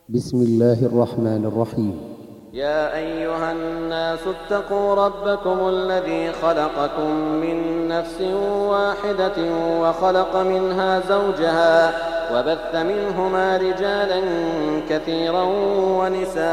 بسم الله الرحمن الرحيم. يا أيها الناس اتقوا ربكم الذي خلقكم من نفس واحدة وخلق منها زوجها وبث منهما رجالا كثيرا ونساء،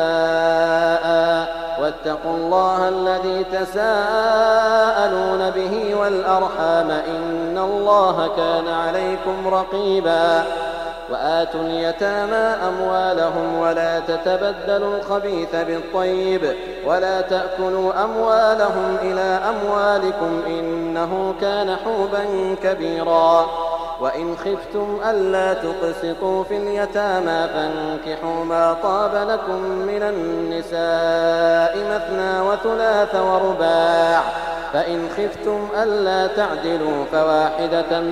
واتقوا الله الذي تساءلون به والأرحام إن الله كان عليكم رقيبا. وآتوا اليتامى أموالهم ولا تتبدلوا الخبيث بالطيب ولا تأكلوا أموالهم إلى أموالكم إنه كان حوبا كبيرا. وإن خفتم ألا تقسطوا في اليتامى فانكحوا ما طاب لكم من النساء مثنى وثلاث ورباع، فإن خفتم ألا تعدلوا فواحدة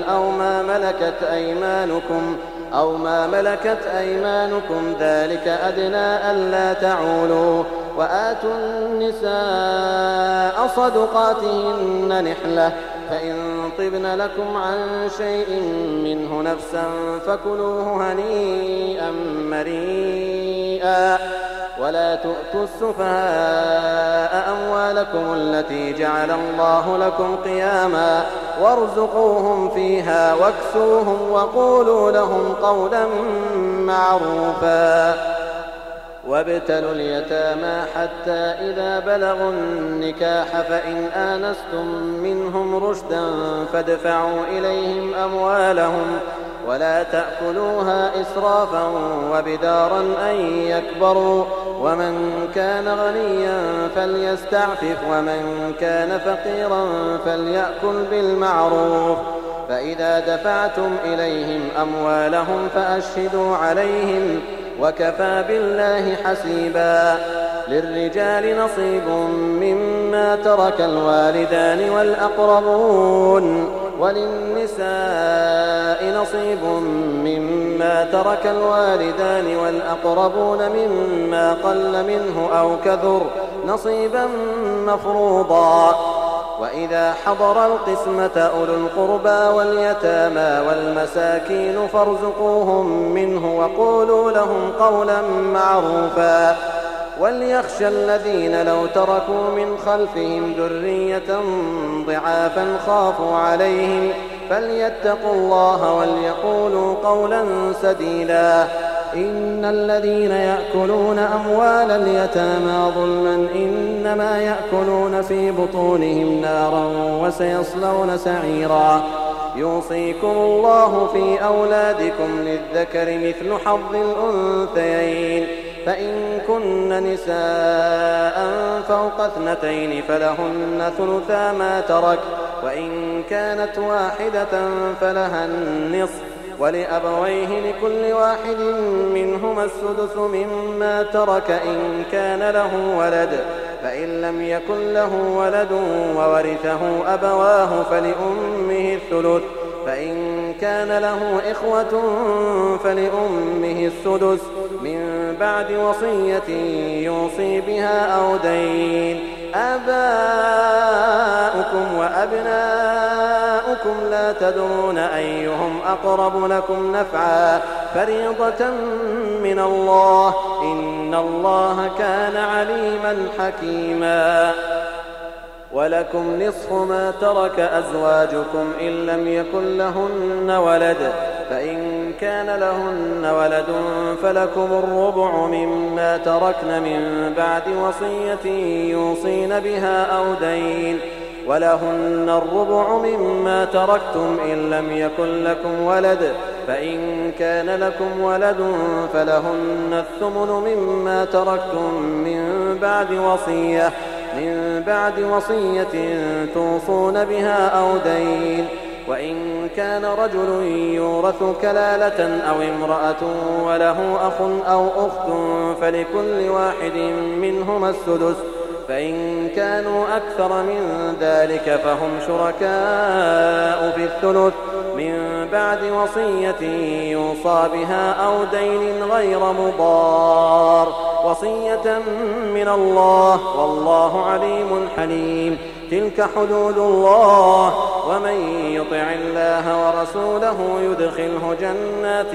أو ما ملكت أيمانكم ذلك أدنى ألا تعولوا. وآتوا النساء صدقاتهن نحلة، فإن طبن لكم عن شيء منه نفسا فكلوه هنيئا مريئا. ولا تؤتوا السفهاء أموالكم التي جعل الله لكم قياما وارزقوهم فيها واكسوهم وقولوا لهم قولا معروفا. وابتلوا اليتامى حتى إذا بلغوا النكاح فإن آنستم منهم رشدا فادفعوا إليهم أموالهم ولا تأكلوها إسرافا وبدارا أن يكبروا. ومن كان غنيا فليستعفف ومن كان فقيرا فليأكل بالمعروف. فإذا دفعتم إليهم أموالهم فأشهدوا عليهم وكفى بالله حسيبا. للرجال نصيب مما ترك الوالدان والأقربون وللنساء نصيب مما ترك الوالدان والأقربون مما قل منه أو كثر نصيبا مفروضا. وإذا حضر القسمة أولو القربى واليتامى والمساكين فارزقوهم منه وقولوا لهم قولا معروفا. وليخشى الذين لو تركوا من خلفهم ذرية ضعافا خافوا عليهم فليتقوا الله وليقولوا قولا سديدا. إن الذين يأكلون أموال اليتامى ظلما إنما يأكلون في بطونهم نارا وسيصلون سعيرا. يوصيكم الله في أولادكم للذكر مثل حظ الأنثيين، فإن كن نساء فوق 2 فلهن ثلثا ما ترك، وإن كانت واحدة فلها النصف، ولأبويه لكل واحد منهما السدس مما ترك إن كان له ولد، فإن لم يكن له ولد وورثه أبواه فلأمه الثلث، فإن كان له إخوة فلأمه السدس من بعد وصية يوصي بها أو دين. آباؤكم وأبناؤكم لا تدرون أيهم أقرب لكم نفعا فريضة من الله إن الله كان عليما حكيما. ولكم نصف ما ترك أزواجكم إن لم يكن لهن ولد، فإن كان لهن ولد فلكم الربع مما تركن من بعد وصية يوصين بها أو دين. ولهن الربع مما تركتم إن لم يكن لكم ولد، فإن كان لكم ولد فلهن الثمن مما تركتم من بعد وصية توصون بها أو دين. وإن كان رجل يورث كلالة أو امرأة وله أخ أو أخت فلكل واحد منهما السدس، فإن كانوا أكثر من ذلك فهم شركاء في الثلث من بعد وصية يوصى بها أو دين غير مضار. وصية من الله، والله عليم حليم. تلك حدود الله، ومن يطع الله ورسوله يدخله جنات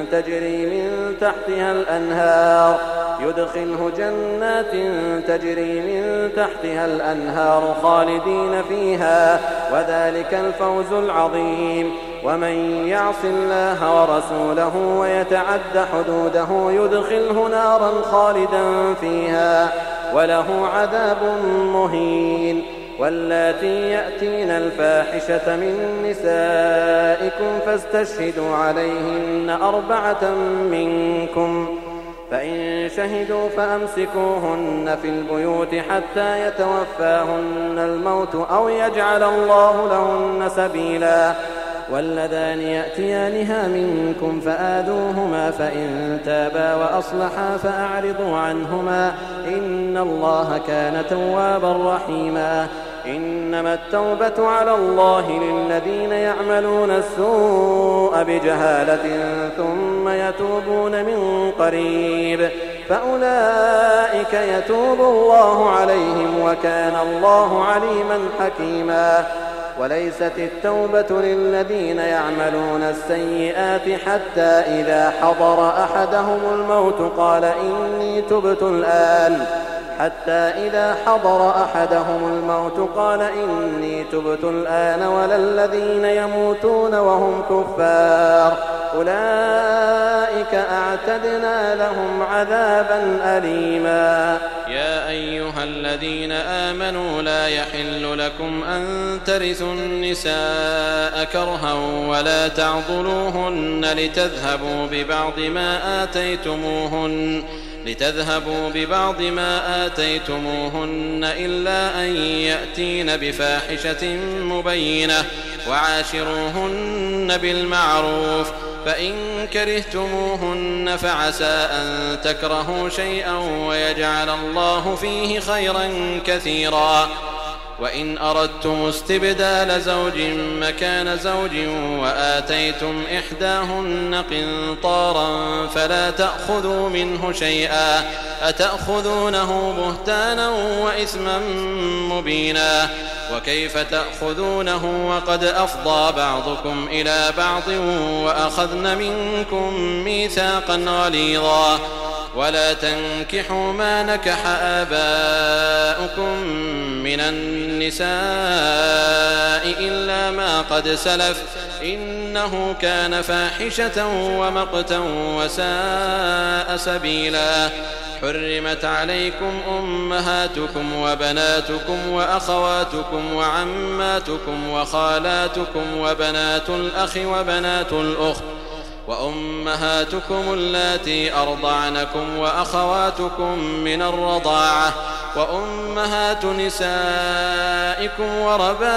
تجري من تحتها الأنهار خالدين فيها، وذلك الفوز العظيم. ومن يعص الله ورسوله ويتعد حدوده يدخله نارا خالدا فيها وله عذاب مهين. واللاتي يأتين الفاحشة من نسائكم فاستشهدوا عليهن 4 منكم، فإن شهدوا فأمسكوهن في البيوت حتى يتوفاهن الموت أو يجعل الله لهن سبيلا. واللذان يأتيانها منكم فآذوهما، فإن تابا وأصلحا فأعرضوا عنهما، إن الله كان توابا رحيما. إنما التوبة على الله للذين يعملون السوء بجهالة ثم يتوبون من قريب، فأولئك يتوب الله عليهم، وكان الله عليما حكيما. وليست التوبة للذين يعملون السيئات حتى إذا حضر أحدهم الموت قال إني تبت الآن ولا الذين يموتون وهم كفار، أولئك أعتدنا لهم عذابا أليما. يا أيها الذين آمنوا لا يحل لكم أن ترثوا النساء كرها ولا تعضلوهن لتذهبوا ببعض ما آتيتموهن إلا أن يأتين بفاحشة مبينة، وعاشروهن بالمعروف، فإن كرهتموهن فعسى أن تكرهوا شيئا ويجعل الله فيه خيرا كثيرا. وإن أردتم استبدال زوج مكان زوج وآتيتم إحداهن قنطارا فلا تأخذوا منه شيئا، أتأخذونه بهتانا وإثما مبينا، وكيف تأخذونه وقد أفضى بعضكم إلى بعض وأخذن منكم ميثاقا غليظا. ولا تنكحوا ما نكح آباؤكم من النساء إلا ما قد سلف، إنه كان فاحشة ومقتا وساء سبيلا. حرمت عليكم أمهاتكم وبناتكم وأخواتكم وعماتكم وخالاتكم وبنات الأخ وبنات الأخت وأمهاتكم اللاتي أرضعنكم وأخواتكم من الرضاعة وأمهات نسائكم وربائبكم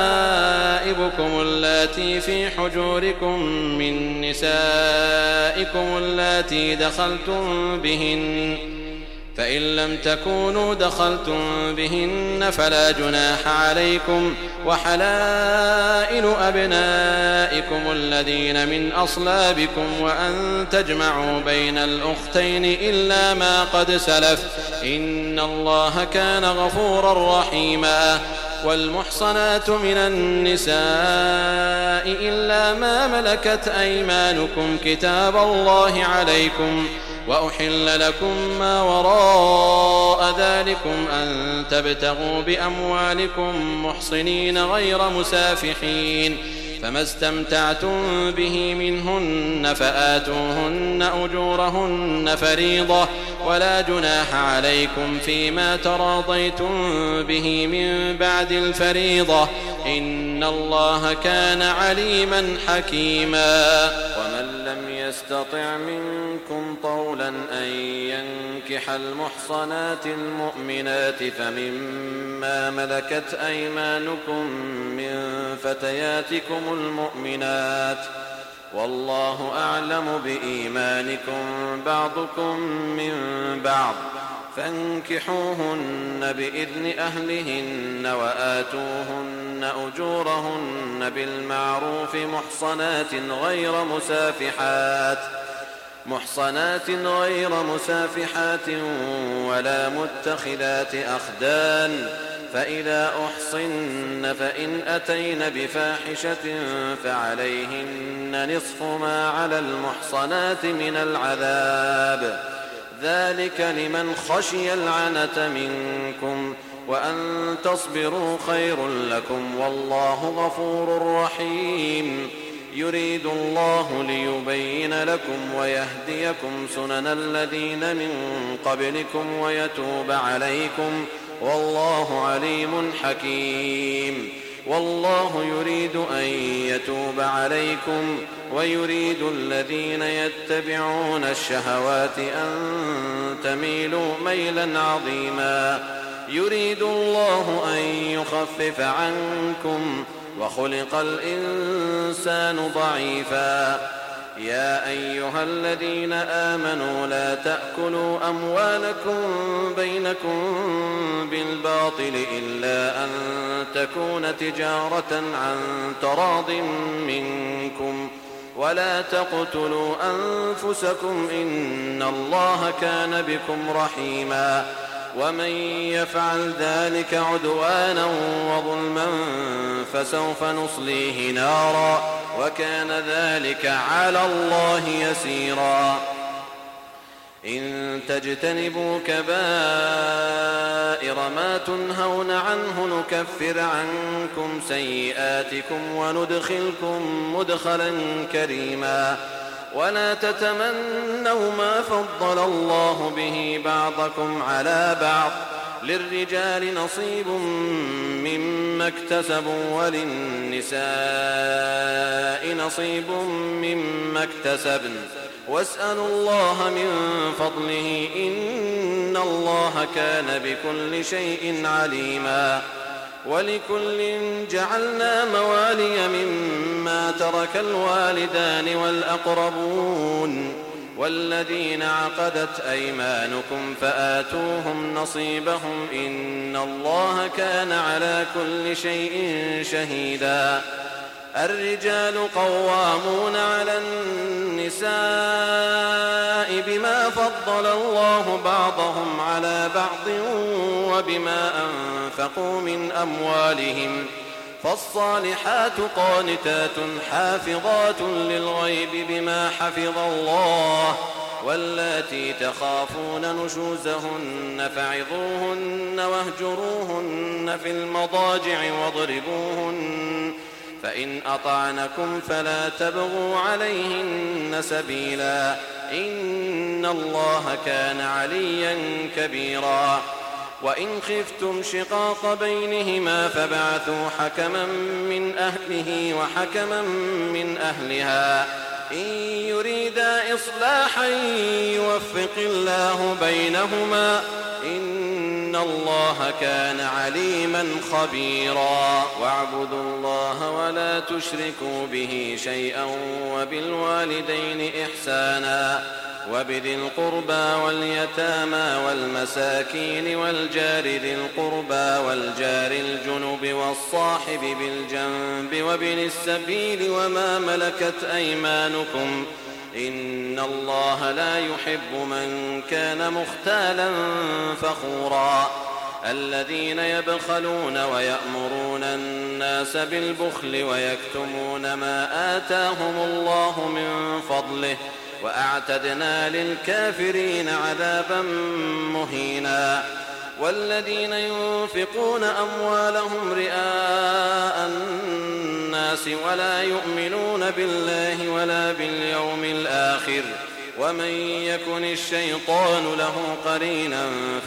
اللاتي في حجوركم من نسائكم اللاتي دخلتم بهن، فإن لم تكونوا دخلتم بهن فلا جناح عليكم، وحلائل أبنائكم الذين من أصلابكم، وأن تجمعوا بين الأختين إلا ما قد سلف، إن الله كان غفورا رحيما. والمحصنات من النساء إلا ما ملكت أيمانكم كتاب الله عليكم، وأحل لكم ما وراء ذلكم أن تبتغوا بأموالكم محصنين غير مسافحين، فما استمتعتم به منهن فآتوهن أجورهن فريضة، ولا جناح عليكم فيما تراضيتم به من بعد الفريضة، إن الله كان عليما حكيما. ومن لم يستطع منكم طولا أن ينكح المحصنات المؤمنات فمما ملكت أيمانكم من فتياتكم المؤمنات، والله أعلم بإيمانكم بعضكم من بعض، فانكحوهن بإذن أهلهن وآتوهن أجورهن بالمعروف محصنات غير محصنات غير مسافحات ولا متخذات أخدان فإذا أحصن فإن أتين بفاحشة فعليهن نصف ما على المحصنات من العذاب ذلك لمن خشي العنة منكم وأن تصبروا خير لكم والله غفور رحيم يريد الله ليبين لكم ويهديكم سنن الذين من قبلكم ويتوب عليكم والله عليم حكيم والله يريد أن يتوب عليكم ويريد الذين يتبعون الشهوات أن تميلوا ميلا عظيما يريد الله أن يخفف عنكم وخلق الإنسان ضعيفا يا أيها الذين آمنوا لا تأكلوا أموالكم بينكم بالباطل إلا أن تكون تجارة عن تراض منكم ولا تقتلوا أنفسكم إن الله كان بكم رحيما ومن يفعل ذلك عدوانا وظلما فسوف نصليه نارا وكان ذلك على الله يسيرا إن تجتنبوا كبائر ما تنهون عنه نكفر عنكم سيئاتكم وندخلكم مدخلا كريما ولا تتمنوا ما فضل الله به بعضكم على بعض للرجال نصيب مما اكتسبوا وللنساء نصيب مما اكتسبن واسألوا الله من فضله إن الله كان بكل شيء عليما ولكل جعلنا موالي مما ترك الوالدان والأقربون والذين عقدت أيمانكم فآتوهم نصيبهم إن الله كان على كل شيء شهيدا الرجال قوامون على النساء بما فضل الله بعضهم على بعض وبما أنفقوا من أموالهم فالصالحات قانتات حافظات للغيب بما حفظ الله واللاتي تخافون نشوزهن فعظوهن واهجروهن في المضاجع واضربوهن فإن أطعنكم فلا تبغوا عليهن سبيلا إن الله كان عليا كبيرا وإن خفتم شقاق بينهما فابعثوا حكما من أهله وحكما من أهلها إن يريدا إصلاحا يوفق الله بينهما إن الله كان عليما خبيرا واعبدوا الله ولا تشركوا به شيئا وبالوالدين إحسانا وبذي القربى واليتامى والمساكين والجار ذي القربى والجار الجنب والصاحب بالجنب وابن السبيل وما ملكت أيمانكم إن الله لا يحب من كان مختالا فخورا الذين يبخلون ويأمرون الناس بالبخل ويكتمون ما آتاهم الله من فضله وأعتدنا للكافرين عذابا مهينا والذين ينفقون أموالهم رئاء الناس ولا يؤمنون بالله ولا باليوم الآخر ومن يكن الشيطان له قرينا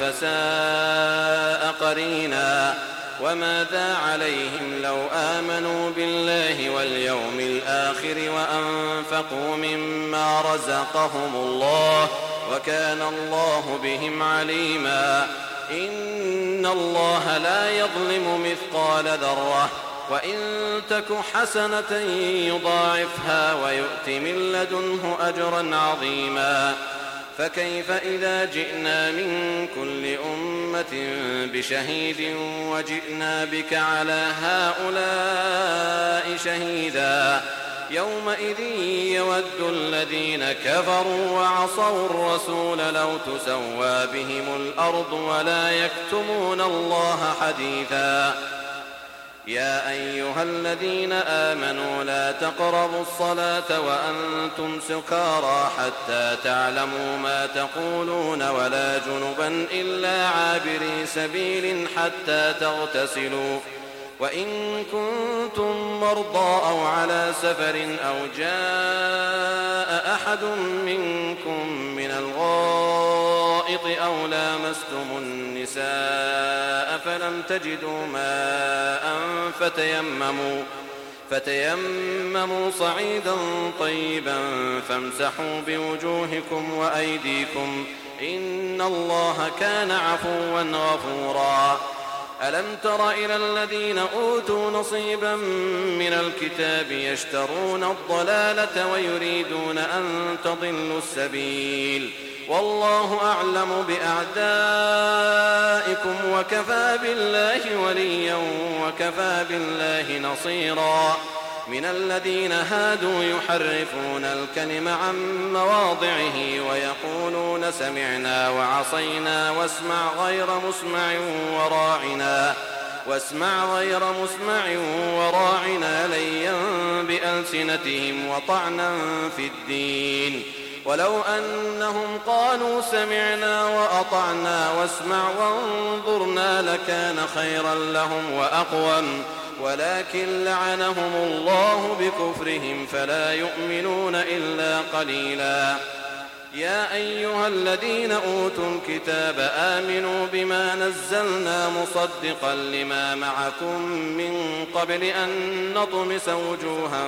فساء قرينا وماذا عليهم لو آمنوا بالله واليوم الآخر وأنفقوا مما رزقهم الله وكان الله بهم عليما إن الله لا يظلم مثقال ذرة وإن تك حسنة يضاعفها ويؤت من لدنه أجرا عظيما فكيف إذا جئنا من كل أمة بشهيد وجئنا بك على هؤلاء شهيدا يومئذ يود الذين كفروا وعصوا الرسول لو تسوى بهم الأرض ولا يكتمون الله حديثا. يا أيها الذين آمنوا لا تقربوا الصلاة وأنتم سكارى حتى تعلموا ما تقولون ولا جنبا إلا عابري سبيل حتى تغتسلوا، وإن كنتم مرضى أو على سفر أو جاء أحد منكم من الغائط أو لامستم النساء فلم تجدوا ماء فتيمموا صعيدا طيبا فامسحوا بوجوهكم وأيديكم إن الله كان عفوا غفورا. ألم تر إلى الذين أوتوا نصيبا من الكتاب يشترون الضلالة ويريدون أن تضلوا السبيل، والله أعلم بأعدائكم وكفى بالله وليا وكفى بالله نصيرا. من الذين هادوا يحرفون الكلم عن مواضعه ويقولون سمعنا وعصينا واسمع غير مسمع وراعنا ليا بألسنتهم وطعنا في الدين، ولو أنهم قالوا سمعنا وأطعنا واسمع وانظرنا لكان خيرا لهم وأقوم، ولكن لعنهم الله بكفرهم فلا يؤمنون إلا قليلا. يا أيها الذين أوتوا الكتاب آمنوا بما نزلنا مصدقا لما معكم من قبل أن نطمس وجوها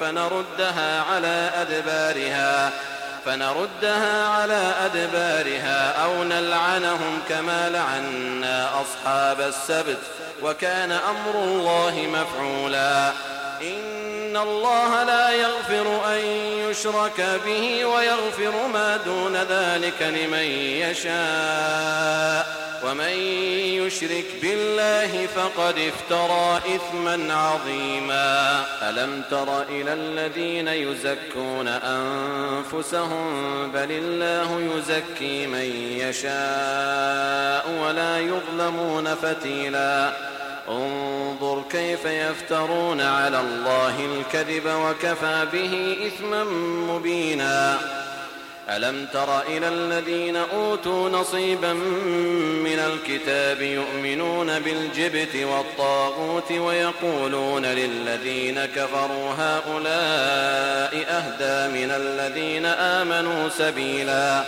فنردها على أدبارها أو نلعنهم كما لعنا أصحاب السبت، وكان أمر الله مفعولا. إن الله لا يغفر أن يشرك به ويغفر ما دون ذلك لمن يشاء، ومن يشرك بالله فقد افترى إثما عظيما. ألم تر إلى الذين يزكون أنفسهم بل الله يزكي من يشاء ولا يظلمون فتيلا. انظر كيف يفترون على الله الكذب وكفى به إثما مبينا. ألم تر إلى الذين أوتوا نصيبا من الكتاب يؤمنون بالجبت والطاغوت ويقولون للذين كفروا هؤلاء أهدى من الذين آمنوا سبيلا.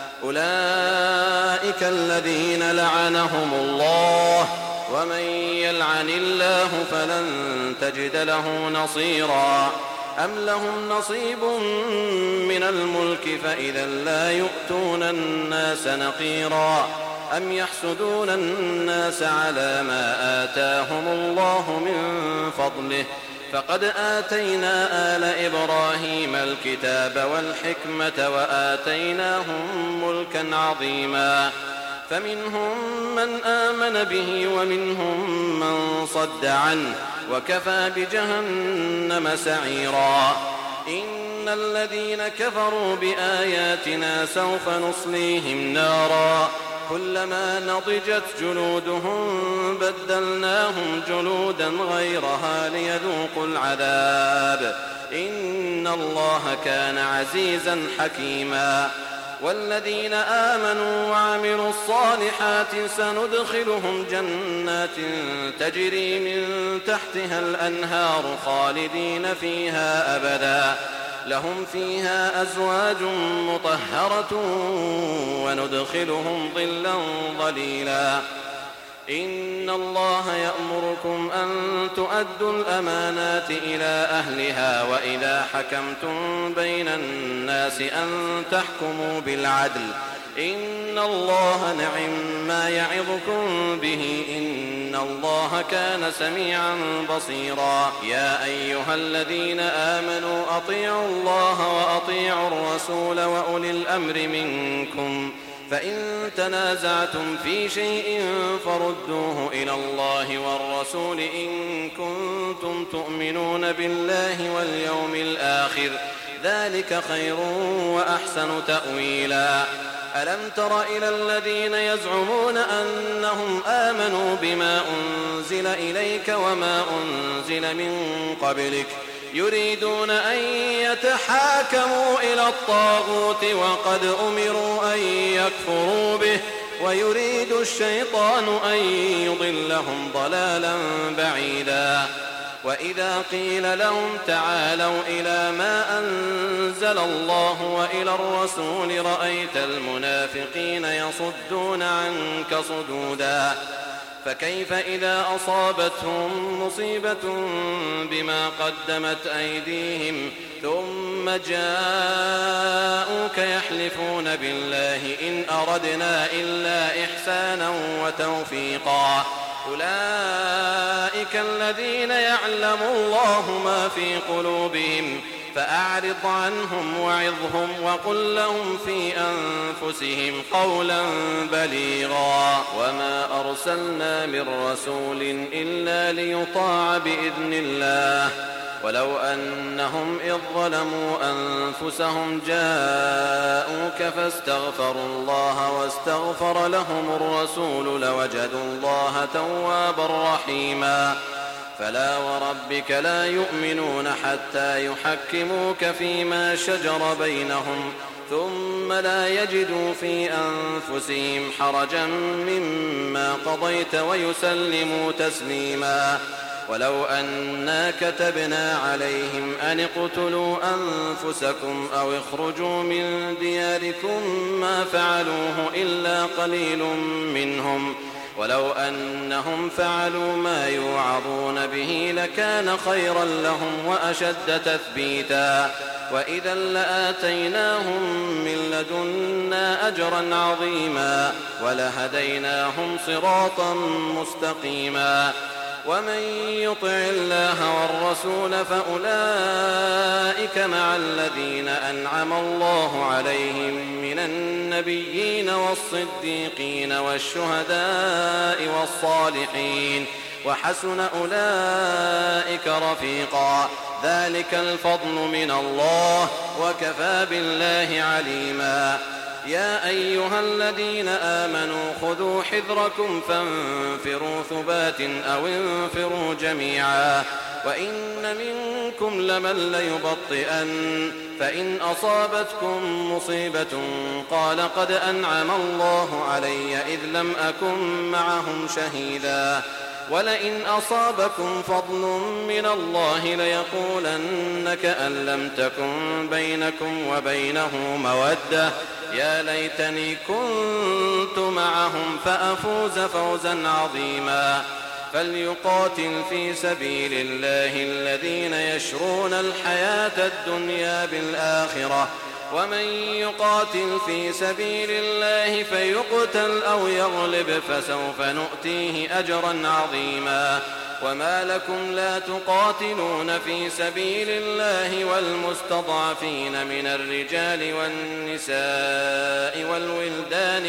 أولئك الذين لعنهم الله، ومن يلعن الله فلن تجد له نصيرا. أم لهم نصيب من الملك فإذا لا يؤتون الناس نقيرا. أم يحسدون الناس على ما آتاهم الله من فضله، فقد آتينا آل إبراهيم الكتاب والحكمة وآتيناهم ملكا عظيما. فمنهم من آمن به ومنهم من صد عنه، وكفى بجهنم سعيرا. إن الذين كفروا بآياتنا سوف نصليهم نارا كلما نضجت جلودهم بدلناهم جلودا غيرها ليذوقوا العذاب إن الله كان عزيزا حكيما. والذين آمنوا وعملوا الصالحات سندخلهم جنات تجري من تحتها الأنهار خالدين فيها أبدا، لهم فيها أزواج مطهرة وندخلهم ظلا ظليلا. إن الله يأمركم أن تؤدوا الأمانات إلى أهلها وإذا حكمتم بين الناس أن تحكموا بالعدل إن الله نعم ما يعظكم به إن الله كان سميعا بصيرا. يا أيها الذين آمنوا أطيعوا الله وأطيعوا الرسول وأولي الأمر منكم فإن تنازعتم في شيء فردوه إلى الله والرسول إن كنتم تؤمنون بالله واليوم الآخر، ذلك خير وأحسن تأويلا. ألم تر إلى الذين يزعمون أنهم آمنوا بما أنزل إليك وما أنزل من قبلك يريدون أن يتحاكموا إلى الطاغوت وقد أمروا أن يكفروا به ويريد الشيطان أن يضلهم ضلالا بعيدا. وإذا قيل لهم تعالوا إلى ما أنزل الله وإلى الرسول رأيت المنافقين يصدون عنك صدودا. فكيف إذا أصابتهم مصيبة بما قدمت أيديهم ثم جاءوك يحلفون بالله إن أردنا إلا إحسانا وتوفيقا أولئك الذين يعلم الله ما في قلوبهم فأعرض عنهم وعظهم وقل لهم في أنفسهم قولا بليغا. وما أرسلنا من رسول إلا ليطاع بإذن الله ولو أنهم إذ ظلموا أنفسهم جاءوك فاستغفروا الله واستغفر لهم الرسول لوجدوا الله توابا رحيما. فلا وربك لا يؤمنون حتى يحكموك فيما شجر بينهم ثم لا يجدوا في أنفسهم حرجا مما قضيت ويسلموا تسليما. ولو أنا كتبنا عليهم أن اقتلوا أنفسكم أو اخرجوا من دياركم ما فعلوه إلا قليل منهم ولو أنهم فعلوا ما يوعظون به لكان خيرا لهم وأشد تثبيتا وإذا لآتيناهم من لدنا أجرا عظيما ولهديناهم صراطا مستقيما. ومن يطع الله والرسول فأولئك مع الذين أنعم الله عليهم من النبيين والصديقين والشهداء والصالحين وحسن أولئك رفيقا. ذلك الفضل من الله وكفى بالله عليما. يا أيها الذين آمنوا خذوا حذركم فانفروا ثبات أو انفروا جميعا وإن منكم لمن ليبطئن فإن أصابتكم مصيبة قال قد أنعم الله علي إذ لم أكن معهم شهيدا ولئن أصابكم فضل من الله ليقولن كأن لم تكن بينكم وبينه مودة يا ليتني كنت معهم فأفوز فوزا عظيما. فليقاتل في سبيل الله الذين يشرون الحياة الدنيا بالآخرة ومن يقاتل في سبيل الله فيقتل أو يغلب فسوف نؤتيه أجرا عظيما. وما لكم لا تقاتلون في سبيل الله والمستضعفين من الرجال والنساء والولدان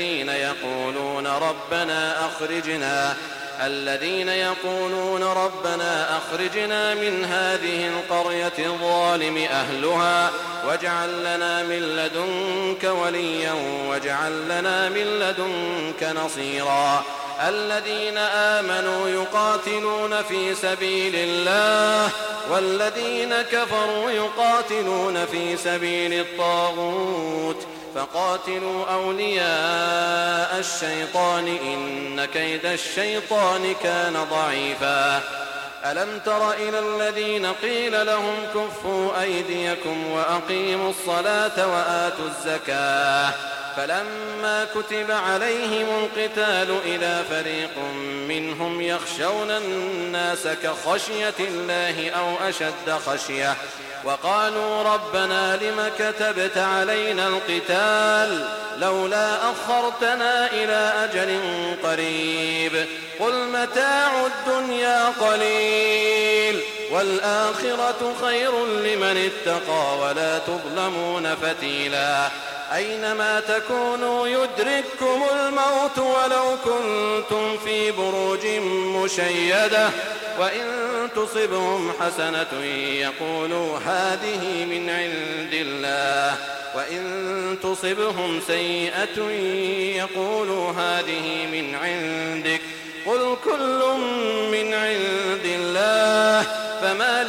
الذين يقولون ربنا أخرجنا من هذه القرية الظالم أهلها واجعل لنا من لدنك وليا واجعل لنا من لدنك نصيرا. الذين آمنوا يقاتلون في سبيل الله والذين كفروا يقاتلون في سبيل الطاغوت فقاتلوا أولياء الشيطان إن كيد الشيطان كان ضعيفا. ألم تر إلى الذين قيل لهم كفوا أيديكم وأقيموا الصلاة وآتوا الزكاة فلما كتب عليهم القتال إذا فريق منهم يخشون الناس كخشية الله أو أشد خشية وقالوا ربنا لم كتبت علينا القتال لولا أخرتنا إلى أجل قريب قل متاع الدنيا قليل والآخرة خير لمن اتقى ولا تظلمون فتيلا. أينما تكونوا يدرككم الموت ولو كنتم في بروج مشيدة وإن تصبهم حسنة يقولوا هذه من عند الله وإن تصبهم سيئة يقولوا هذه من عندك قل كل من عند الله فما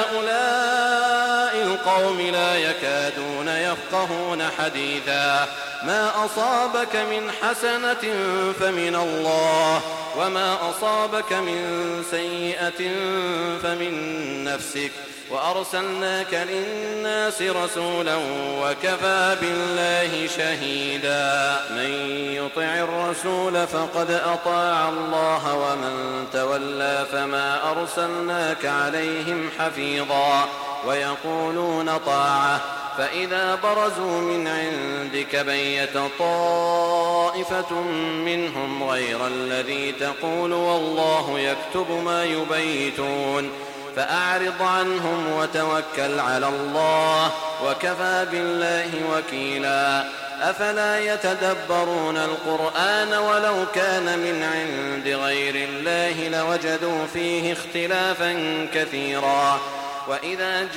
لهؤلاء القوم لا يكادون يفقهون حديثا ما أصابك من حسنة فمن الله وما أصابك من سيئة فمن نفسك وأرسلناك للناس رسولا وكفى بالله شهيدا من يطع الرسول فقد أطاع الله ومن تولى فما أرسلناك عليهم حفيظا ويقولون طاعة فإذا برزوا من عندك بيت طائفة منهم غير الذي تقول والله يكتب ما يبيتون فأعرض عنهم وتوكل على الله وكفى بالله وكيلا أفلا يتدبرون القرآن ولو كان من عند غير الله لوجدوا فيه اختلافا كثيرا وإذا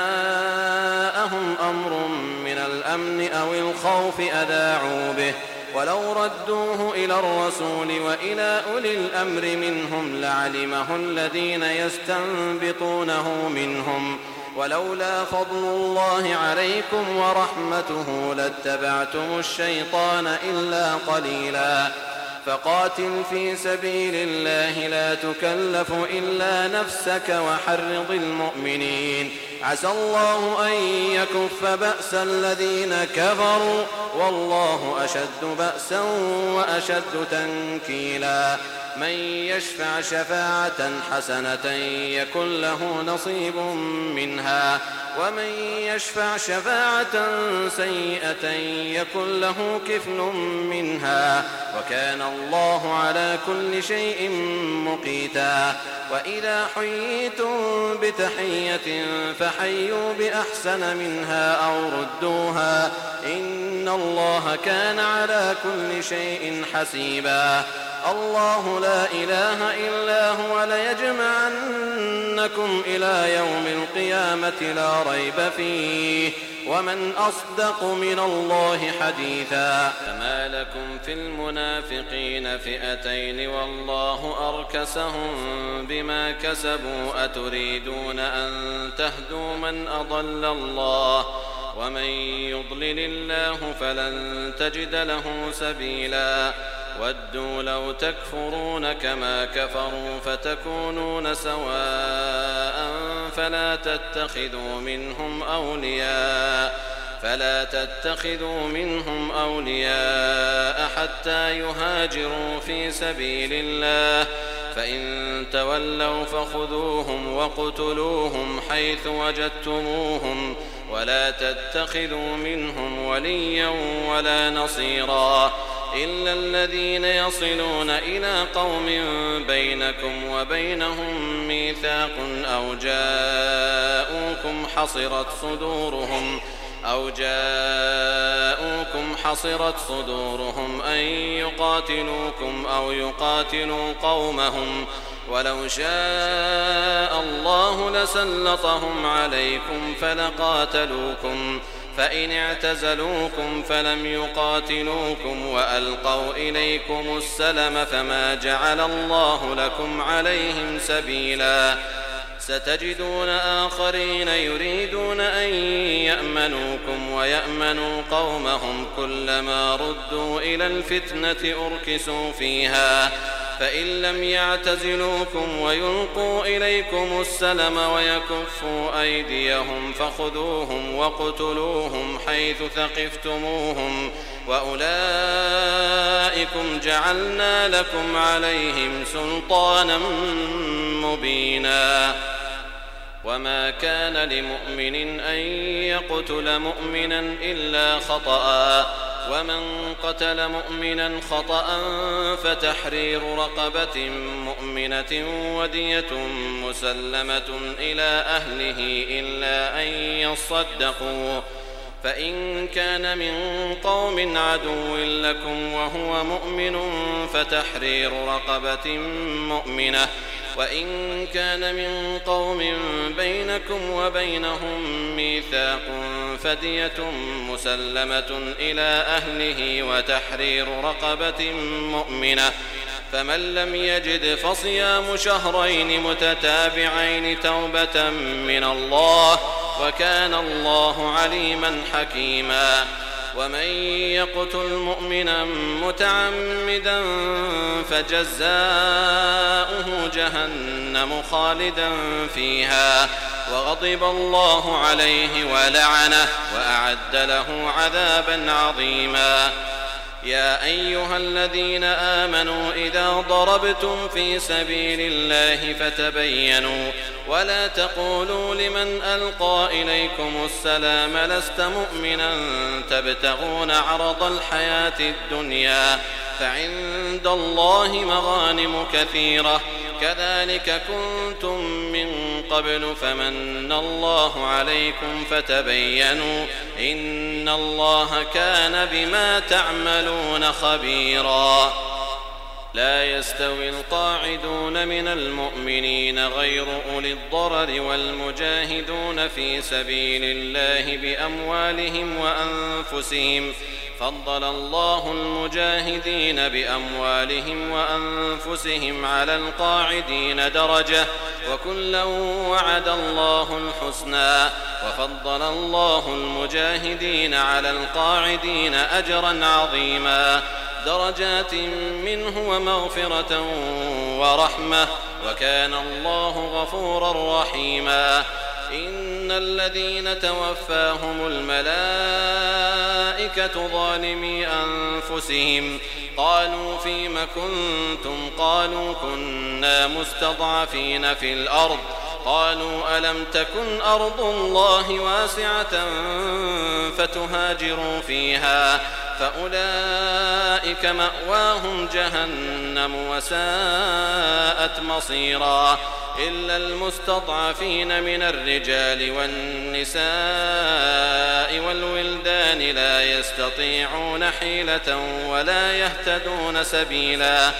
جاءهم أمر من الأمن أو الخوف أذاعوا به ولو ردوه إلى الرسول وإلى أولي الأمر منهم لعلمه الذين يستنبطونه منهم ولولا فضل الله عليكم ورحمته لاتبعتم الشيطان إلا قليلا فقاتل في سبيل الله لا تكلف إلا نفسك وحرض المؤمنين عسى الله أن يكف بأس الذين كفروا والله أشد بأسا وأشد تنكيلا من يشفع شفاعة حسنة يكن له نصيب منها ومن يشفع شفاعة سيئة يكن له كفل منها وكان الله على كل شيء مقيتا وإذا حييتم بتحية فحيوا بأحسن منها أو ردوها إن الله كان على كل شيء حسيبا الله لا إله إلا هو ليجمعنكم إلى يوم القيامة لا ريب فيه ومن أصدق من الله حديثا فما لكم في المنافقين فئتين والله أركسهم بما كسبوا أتريدون أن تهدوا من أضل الله ومن يضلل الله فلن تجد له سبيلا ودوا لو تكفرون كما كفروا فتكونون سواء فلا تتخذوا منهم أولياء حتى يهاجروا في سبيل الله فإن تولوا فخذوهم وقتلوهم حيث وجدتموهم ولا تتخذوا منهم وليا ولا نصيرا إلا الذين يصلون إلى قوم بينكم وبينهم ميثاق أو جاءوكم حصرت صدورهم أن يقاتلوكم أو يقاتلوا قومهم ولو شاء الله لسلطهم عليكم فلقاتلوكم فإن اعتزلوكم فلم يقاتلوكم وألقوا إليكم السلم فما جعل الله لكم عليهم سبيلا ستجدون آخرين يريدون أن يأمنوكم ويأمنوا قومهم كلما ردوا إلى الفتنة أركسوا فيها فإن لم يعتزلوكم ويلقوا إليكم السلم ويكفوا أيديهم فخذوهم وقتلوهم حيث ثقفتموهم وأولئكم جعلنا لكم عليهم سلطانا مبينا وما كان لمؤمن أن يقتل مؤمنا إلا خطأ ومن قتل مؤمنا خطأ فتحرير رقبة مؤمنة ودية مسلمة إلى أهله إلا أن يصدقوا فإن كان من قوم عدو لكم وهو مؤمن فتحرير رقبة مؤمنة، وإن كان من قوم بينكم وبينهم ميثاق فدية مسلمة إلى أهله وتحرير رقبة مؤمنة، فمن لم يجد فصيام شهرين متتابعين توبة من الله، وكان الله عليما حكيما. ومن يقتل مؤمنا متعمدا فجزاؤه جهنم خالدا فيها وغضب الله عليه ولعنه وأعد له عذابا عظيما. يا أيها الذين آمنوا إذا ضربتم في سبيل الله فتبينوا ولا تقولوا لمن ألقى إليكم السلام لست مؤمنا تبتغون عرض الحياة الدنيا فعند الله مغانم كثيرة كذلك كنتم من قبل فمن الله عليكم فتبينوا إن الله كان بما تعملون خبيرا. لا يستوي القاعدون من المؤمنين غير أولي الضرر والمجاهدون في سبيل الله بأموالهم وأنفسهم، فضل الله المجاهدين بأموالهم وأنفسهم على القاعدين درجة وكلا وعد الله الحسنى، وفضل الله المجاهدين على القاعدين أجرا عظيما درجات منه ومغفرة ورحمة وكان الله غفورا رحيما. إن الذين توفاهم الملائكة ظالمي أنفسهم قالوا فيم كنتم قالوا كنا مستضعفين في الأرض قالوا ألم تكن أرض الله واسعة فتهاجروا فيها فأولئك مأواهم جهنم وساءت مصيرا إلا المستضعفين من الرجال والنساء والولدان لا يستطيعون حيلة ولا يهتدون سبيلا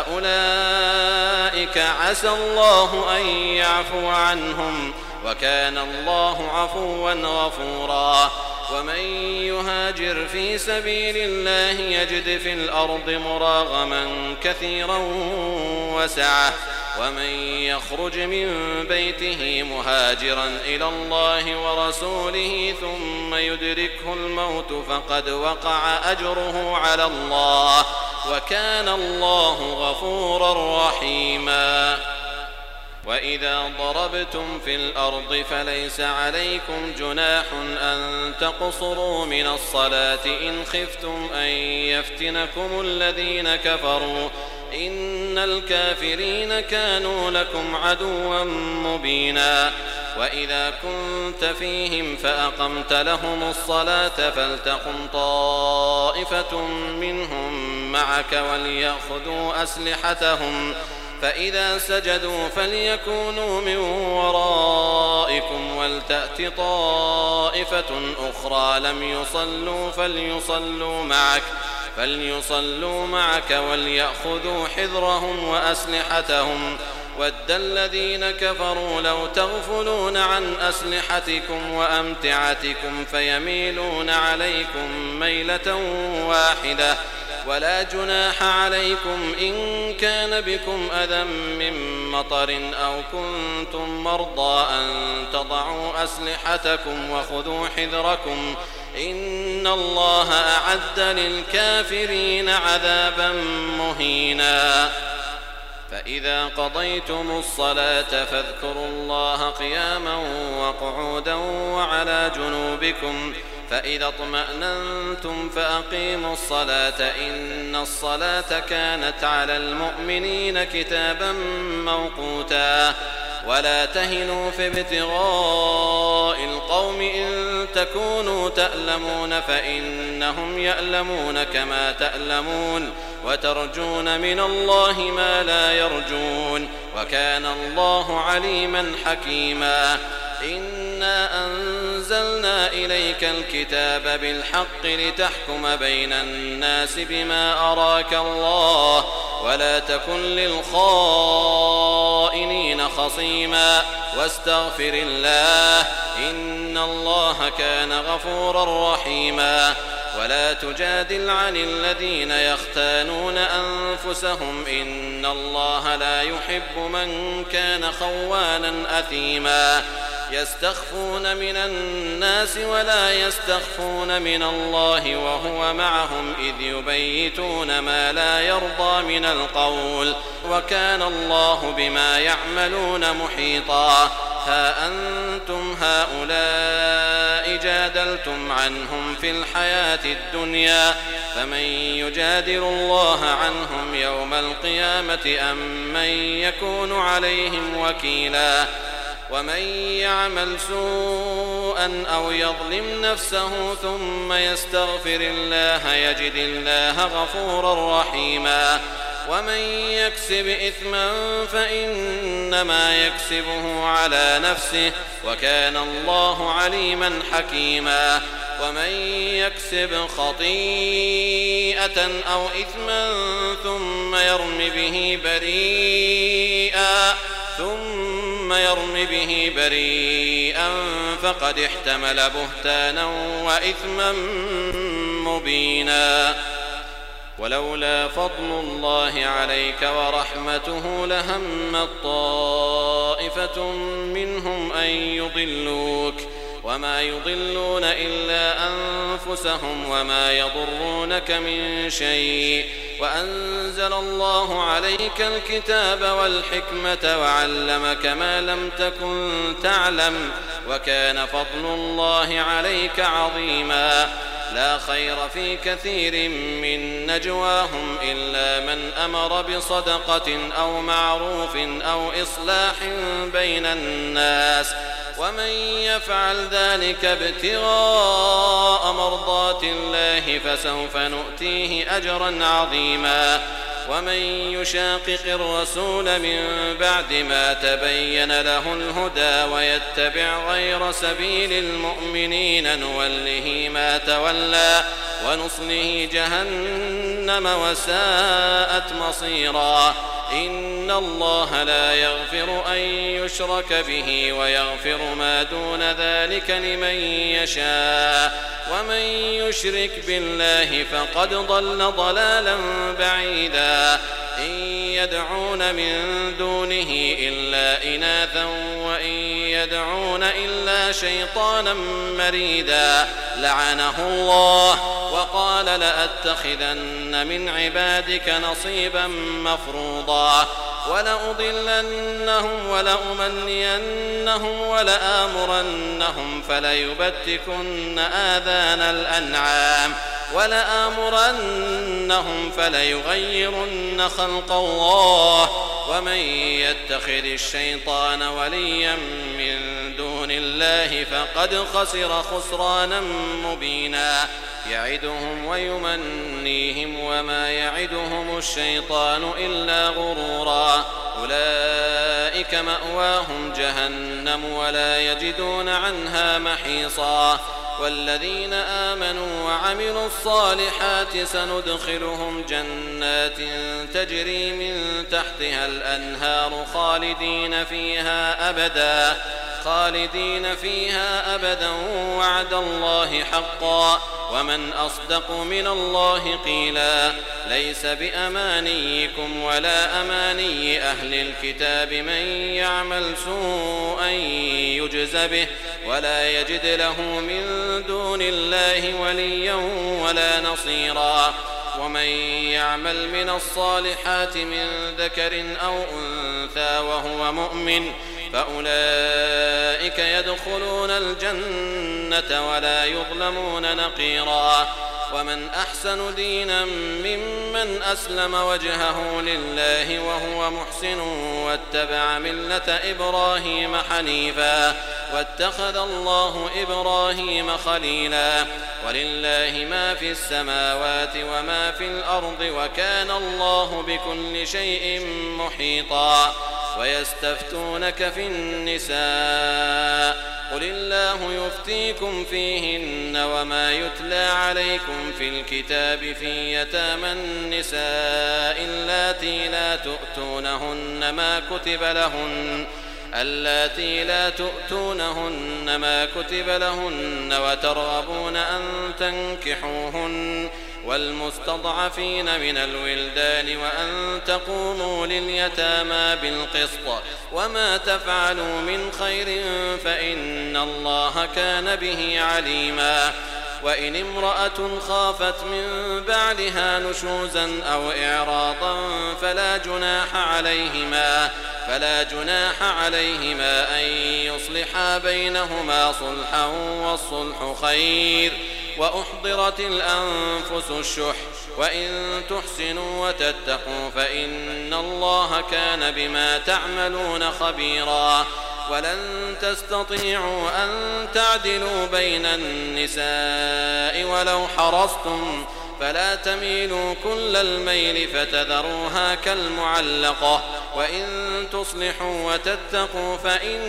فأولئك عسى الله أن يعفو عنهم وكان الله عفوا غفورا. ومن يهاجر في سبيل الله يجد في الأرض مراغما كثيرا وسعة ومن يخرج من بيته مهاجرا إلى الله ورسوله ثم يدركه الموت فقد وقع أجره على الله وكان الله غفورا رحيما. وإذا ضربتم في الأرض فليس عليكم جناح أن تقصروا من الصلاة إن خفتم أن يفتنكم الذين كفروا إن الكافرين كانوا لكم عدوا مبينا. وإذا كنت فيهم فأقمت لهم الصلاة فلتقم طائفة منهم معك وليأخذوا أسلحتهم فإذا سجدوا فليكونوا من ورائكم ولتأت طائفة أخرى لم يصلوا فليصلوا معك وليأخذوا حذرهم وأسلحتهم ود الذين كفروا لو تغفلون عن أسلحتكم وأمتعتكم فيميلون عليكم ميلة واحدة ولا جناح عليكم إن كان بكم أذى من مطر أو كنتم مرضى أن تضعوا أسلحتكم وخذوا حذركم إن الله أعد للكافرين عذابا مهينا. فإذا قضيتم الصلاة فاذكروا الله قياما وقعودا وعلى جنوبكم فإذا اطمأننتم فأقيموا الصلاة إن الصلاة كانت على المؤمنين كتابا موقوتا. ولا تهنوا في ابتغاء القوم إن تكونوا تألمون فإنهم يألمون كما تألمون وترجون من الله ما لا يرجون وكان الله عليما حكيما. إنا أنزلنا إليك الكتاب بالحق لتحكم بين الناس بما أراك الله ولا تكن للخائنين خصيما واستغفر الله إن الله كان غفورا رحيما ولا تجادل عن الذين يختانون أنفسهم إن الله لا يحب من كان خوانا أثيما يستخفون من الناس ولا يستخفون من الله وهو معهم إذ يبيتون ما لا يرضى من القول وكان الله بما يعملون محيطا ها أنتم هؤلاء جادلتم عنهم في الحياة الدنيا فمن يجادل الله عنهم يوم القيامة أم من يكون عليهم وكيلا ومن يعمل سوءا أو يظلم نفسه ثم يستغفر الله يجد الله غفورا رحيما ومن يكسب إثما فإنما يكسبه على نفسه وكان الله عليما حكيما ومن يكسب خطيئة أو إثما ثم يرم به بريئا فقد احتمل بهتانا وإثما مبينا ولولا فضل الله عليك ورحمته لهمت طائفة منهم أن يضلوك وما يضلون إلا أنفسهم وما يضرونك من شيء وأنزل الله عليك الكتاب والحكمة وعلمك ما لم تكن تعلم وكان فضل الله عليك عظيما لا خير في كثير من نجواهم إلا من أمر بصدقة أو معروف أو إصلاح بين الناس ومن يفعل ذلك ابتغاء مرضات الله فسوف نؤتيه أجرا عظيما ومن يشاقق الرسول من بعد ما تبين له الهدى ويتبع غير سبيل المؤمنين نوله ما تولى ونصله جهنم وساءت مصيرا إن الله لا يغفر أن يشرك به ويغفر ما دون ذلك لمن يشاء ومن يشرك بالله فقد ضل ضلالا بعيدا إن يدعون من دونه إلا إناثا وإن يدعون إلا شيطانا مريدا لعنه الله وقال لأتخذن من عبادك نصيبا مفروضا ولأضلنهم ولأمنينهم ولآمرنهم فليبتكن آذان الأنعام ولآمرنهم فليغيرن خلق الله ومن يتخذ الشيطان وليا من دون الله فقد خسر خسرانا مبينا يعدهم ويمنيهم وما يعدهم الشيطان إلا غرورا أولئك مأواهم جهنم ولا يجدون عنها محيصا والذين آمنوا وعملوا الصالحات سندخلهم جنات تجري من تحتها الأنهار خالدين فيها أبدا وعد الله حقا ومن أصدق من الله قيلا ليس بأمانيكم ولا أماني أهل الكتاب من يعمل سوءا يجز به ولا يجد له من دون الله وليا ولا نصيرا ومن يعمل من الصالحات من ذكر أو أنثى وهو مؤمن فأولئك يدخلون الجنة ولا يظلمون نقيرا ومن أحسن دينا ممن أسلم وجهه لله وهو محسن واتبع ملة إبراهيم حنيفا واتخذ الله إبراهيم خليلا ولله ما في السماوات وما في الأرض وكان الله بكل شيء محيطا ويستفتونك في النساء قل الله يفتيكم فيهن وما يتلى عليكم في الكتاب في يتامى النساء اللاتي لا تؤتونهن ما كتب لهن وترغبون أن تنكحوهن والمستضعفين من الولدان وأن تقوموا لليتامى بالقسط وما تفعلوا من خير فإن الله كان به عليما وإن امرأة خافت من بعلها نشوزا أو إعراضا فلا جناح عليهما أن يصلحا بينهما صلحا والصلح خير وأحضرت الأنفس الشح وإن تحسنوا وتتقوا فإن الله كان بما تعملون خبيرا ولن تستطيعوا أن تعدلوا بين النساء ولو حرصتم فلا تميلوا كل الميل فتذروها كالمعلقة وإن تصلحوا وتتقوا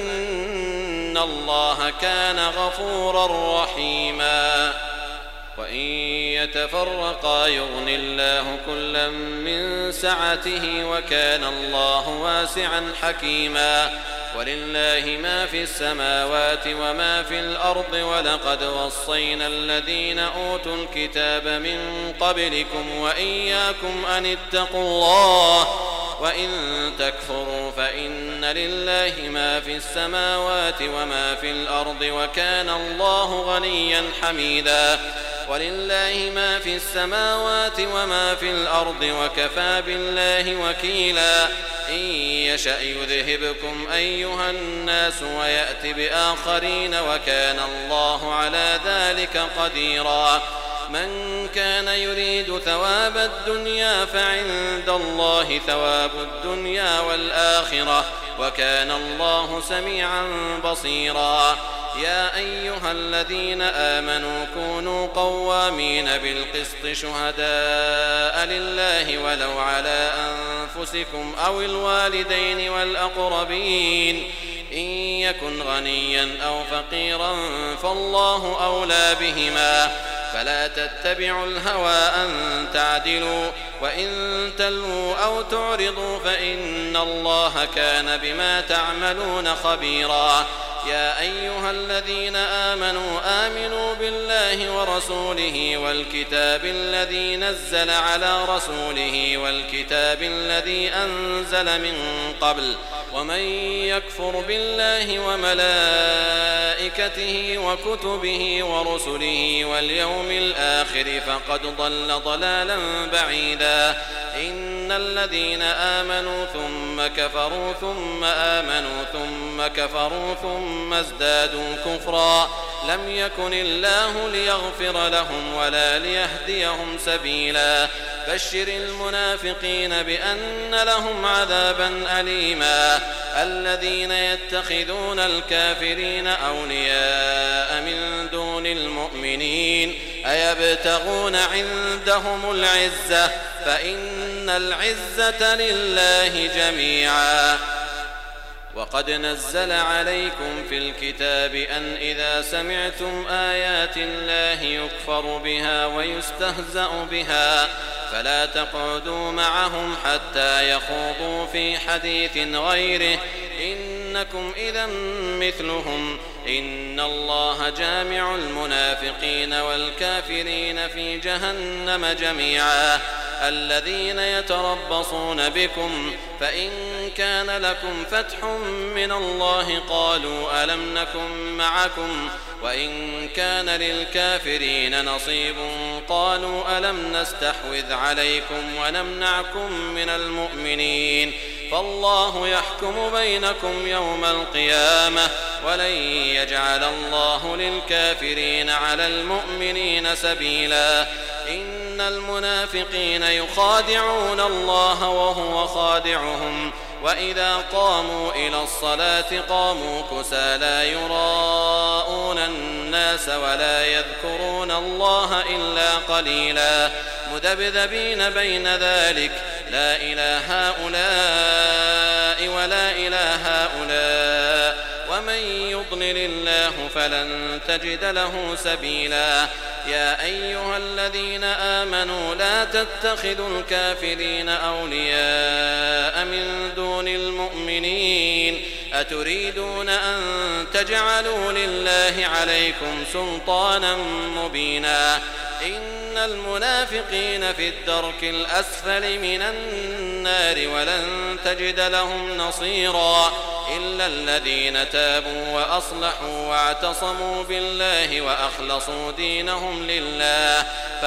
فإن الله كان غفورا رحيما وإن يتفرقا يغن الله كلا من سعته وكان الله واسعا حكيما ولله ما في السماوات وما في الأرض ولقد وصينا الذين أوتوا الكتاب من قبلكم وإياكم أن اتقوا الله وإن تكفروا فإن لله ما في السماوات وما في الأرض وكان الله غنيا حميدا ولله ما في السماوات وما في الأرض وكفى بالله وكيلا إن يشأ يذهبكم أيها الناس ويأت بآخرين وكان الله على ذلك قديرا من كان يريد ثواب الدنيا فعند الله ثواب الدنيا والآخرة وكان الله سميعا بصيرا يا أيها الذين آمنوا كونوا قوامين بالقسط شهداء لله ولو على أنفسكم أو الوالدين والأقربين إن يكن غنيا أو فقيرا فالله أولى بهما فلا تتبعوا الهوى أن تعدلوا وإن تلووا أو تعرضوا فإن الله كان بما تعملون خبيرا يا أيها الذين آمنوا بالله ورسوله والكتاب الذي نزل على رسوله والكتاب الذي أنزل من قبل ومن يكفر بالله وملائكته وكتبه ورسله واليوم الآخر فقد ضل ضلالا بعيدا إن الذين آمنوا ثم كفروا ثم آمنوا ثم كفروا ثم ازدادوا كفرا لم يكن الله ليغفر لهم ولا ليهديهم سبيلا بشر المنافقين بأن لهم عذابا أليما الذين يتخذون الكافرين أولياء من دون المؤمنين أيبتغون عندهم العزة فإن العزة لله جميعا وقد نزل عليكم في الكتاب أن إذا سمعتم آيات الله يكفر بها ويستهزأ بها فلا تقعدوا معهم حتى يخوضوا في حديث غيره إنكم إذا مثلهم إن الله جامع المنافقين والكافرين في جهنم جميعا الذين يتربصون بكم فإن كان لكم فتح من الله قالوا ألم نكن معكم وإن كان للكافرين نصيب قالوا ألم نستحوذ عليكم ونمنعكم من المؤمنين فالله يحكم بينكم يوم القيامة ولن يجعل الله للكافرين على المؤمنين سبيلا إن المنافقين يخادعون الله وهو خادعهم وإذا قاموا إلى الصلاة قاموا كسى لا يراءون الناس ولا يذكرون الله إلا قليلا مذبذبين بين ذلك لا إله هؤلاء ولا إله هؤلاء ومن يضلل الله فلن تجد له سبيلا يا أيها الذين آمنوا لا تتخذوا الكافرين أولياء من دون المؤمنين أتريدون أن تجعلوا لله عليكم سلطانا مبينا إن المنافقين في الدرك الأسفل من النار ولن تجد لهم نصيرا إلا الذين تابوا وأصلحوا واعتصموا بالله وأخلصوا دينهم لله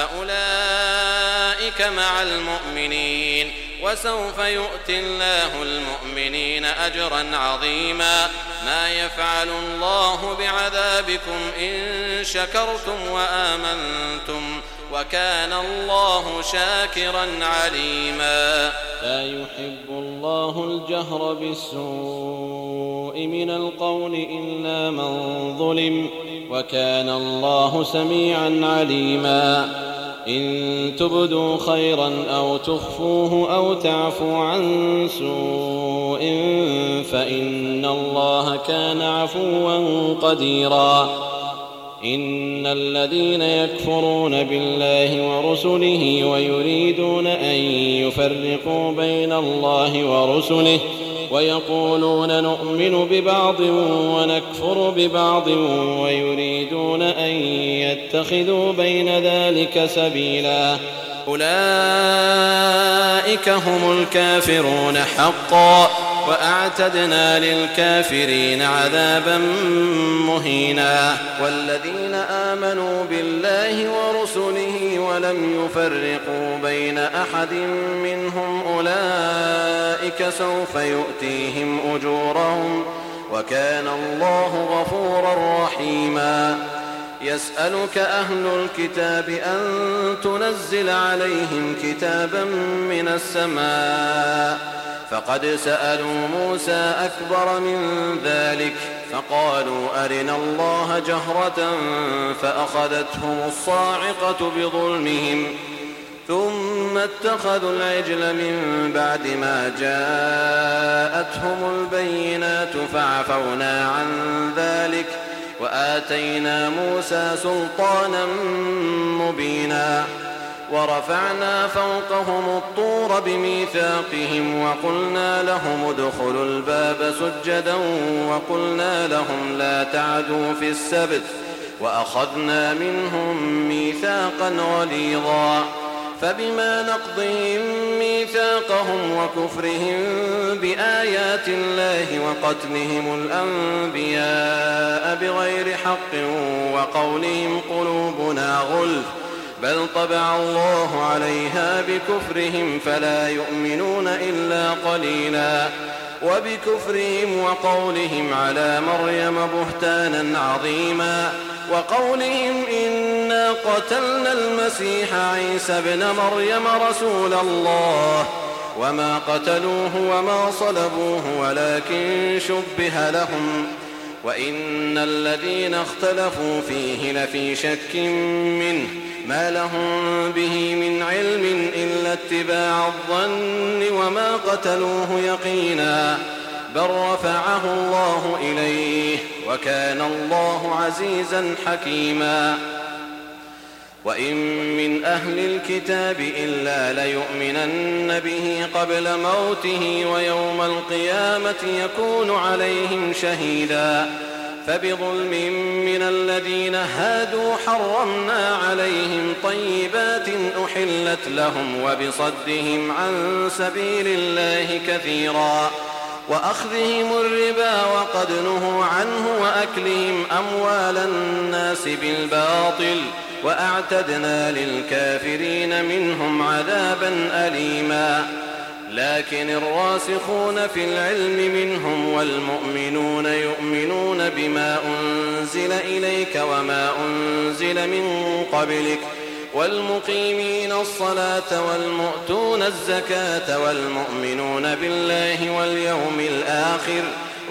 فأولئك مع المؤمنين وسوف يؤتي الله المؤمنين أجرا عظيما ما يفعل الله بعذابكم إن شكرتم وآمنتم وكان الله شاكرا عليما لا يحب الله الجهر بالسوء من القول إلا من ظلم وكان الله سميعا عليما إن تبدوا خيرا أو تخفوه أو تعفو عن سوء فإن الله كان عفوا قديرا إن الذين يكفرون بالله ورسله ويريدون أن يفرقوا بين الله ورسله ويقولون نؤمن ببعض ونكفر ببعض ويريدون أن يتخذوا بين ذلك سبيلا أولئك هم الكافرون حقا وأعتدنا للكافرين عذابا مهينا والذين آمنوا بالله ورسله ولم يفرقوا بين أحد منهم أولئك سوف يؤتيهم أجورهم وكان الله غفورا رحيما يسألك أهل الكتاب أن تنزل عليهم كتابا من السماء فقد سألوا موسى أكبر من ذلك فقالوا أرنا الله جهرة فأخذتهم الصاعقة بظلمهم ثم اتخذوا العجل من بعد ما جاءتهم البينات فعفونا عن ذلك وآتينا موسى سلطانا مبينا ورفعنا فوقهم الطور بميثاقهم وقلنا لهم ادخلوا الباب سجدا وقلنا لهم لا تعدوا في السبت وأخذنا منهم ميثاقا غليظا فبما نقضهم ميثاقهم وكفرهم بآيات الله وقتلهم الأنبياء بغير حق وقولهم قلوبنا غلف بل طبع الله عليها بكفرهم فلا يؤمنون إلا قليلا وبكفرهم وقولهم على مريم بهتانا عظيما وقولهم إنا قتلنا المسيح عيسى ابن مريم رسول الله وما قتلوه وما صلبوه ولكن شبه لهم وإن الذين اختلفوا فيه لفي شك منه ما لهم به من علم إلا اتباع الظن وما قتلوه يقينا بل رفعه الله إليه وكان الله عزيزا حكيما وإن من أهل الكتاب إلا ليؤمنن به قبل موته ويوم القيامة يكون عليهم شهيدا فبظلم من الذين هادوا حرمنا عليهم طيبات أحلت لهم وبصدهم عن سبيل الله كثيرا وأخذهم الربا وقد نهوا عنه وأكلهم أموال الناس بالباطل وأعتدنا للكافرين منهم عذابا أليما لكن الراسخون في العلم منهم والمؤمنون يؤمنون بما أنزل إليك وما أنزل من قبلك والمقيمين الصلاة والمؤتون الزكاة والمؤمنون بالله واليوم الآخر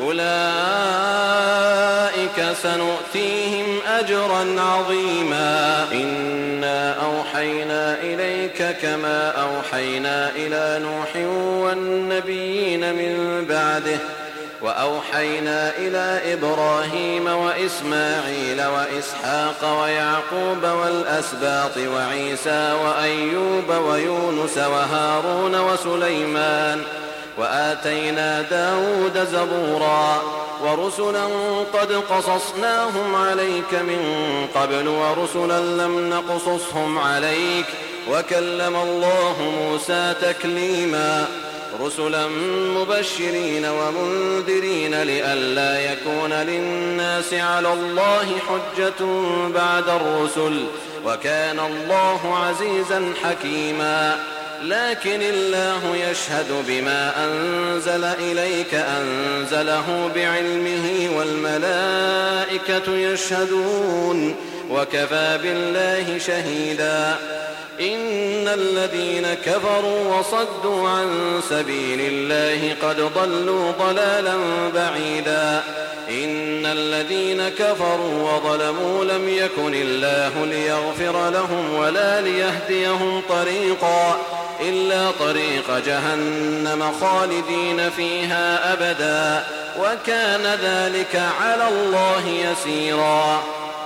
أولئك سنؤتيهم أجرا عظيما إنا أوحينا إليك كما أوحينا إلى نوح والنبيين من بعده وأوحينا إلى إبراهيم وإسماعيل وإسحاق ويعقوب والأسباط وعيسى وأيوب ويونس وهارون وسليمان وآتينا داود زبورا ورسلا قد قصصناهم عليك من قبل ورسلا لم نقصصهم عليك وكلم الله موسى تكليما رسلا مبشرين ومنذرين لئلا يكون للناس على الله حجة بعد الرسل وكان الله عزيزا حكيما لكن الله يشهد بما أنزل إليك أنزله بعلمه والملائكة يشهدون وكفى بالله شهيدا إن الذين كفروا وصدوا عن سبيل الله قد ضلوا ضلالا بعيدا إن الذين كفروا وظلموا لم يكن الله ليغفر لهم ولا ليهديهم طريقا إلا طريق جهنم خالدين فيها أبدا وكان ذلك على الله يسيرا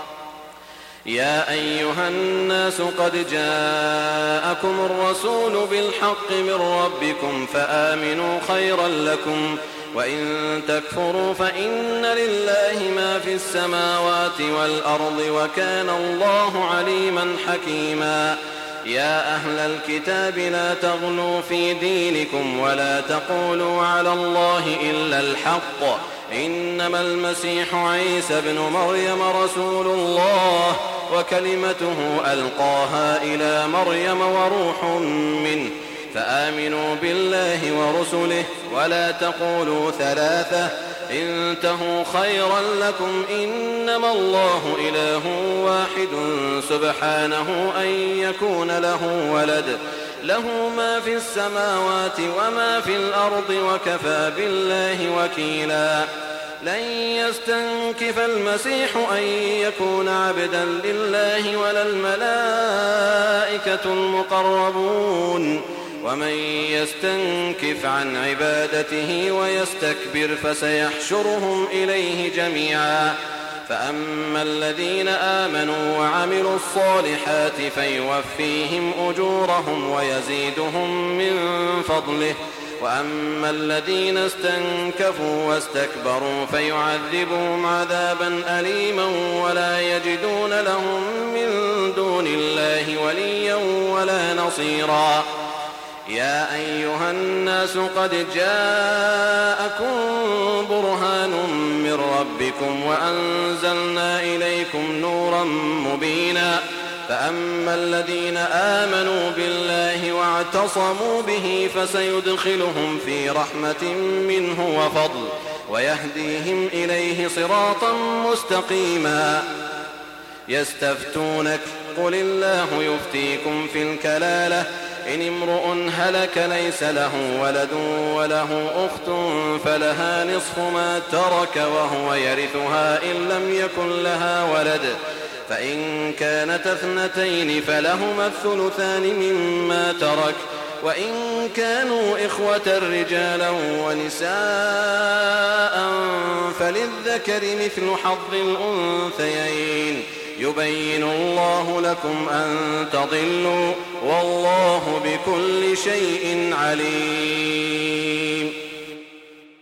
يا أيها الناس قد جاءكم الرسول بالحق من ربكم فآمنوا خيرا لكم وإن تكفروا فإن لله ما في السماوات والأرض وكان الله عليما حكيما يا أهل الكتاب لا تغلوا في دينكم ولا تقولوا على الله إلا الحق إنما المسيح عيسى ابن مريم رسول الله وكلمته ألقاها إلى مريم وروح منه فآمنوا بالله ورسله ولا تقولوا ثلاثة انتهوا خيرا لكم إنما الله إله واحد سبحانه أن يكون له ولد له ما في السماوات وما في الأرض وكفى بالله وكيلا لن يستنكف المسيح أن يكون عبدا لله ولا الملائكة المقربون ومن يستنكف عن عبادته ويستكبر فسيحشرهم إليه جميعا فأما الذين آمنوا وعملوا الصالحات فيوفيهم أجورهم ويزيدهم من فضله وأما الذين استنكفوا واستكبروا فيعذبهم عذابا أليما ولا يجدون لهم من دون الله وليا ولا نصيرا يا أيها الناس قد جاءكم برهان من ربكم وأنزلنا إليكم نورا مبينا فأما الذين آمنوا بالله واعتصموا به فسيدخلهم في رحمة منه وفضل ويهديهم إليه صراطا مستقيما يستفتونك قل الله يفتيكم في الكلالة إن امرؤ هلك ليس له ولد وله أخت فلها نصف ما ترك وهو يرثها إن لم يكن لها ولد فإن كانت اثنتين فلهما الثلثان مما ترك وإن كانوا إخوة رجالا ونساء فللذكر مثل حظ الأنثيين يبين الله لكم أن تضلوا والله بكل شيء عليم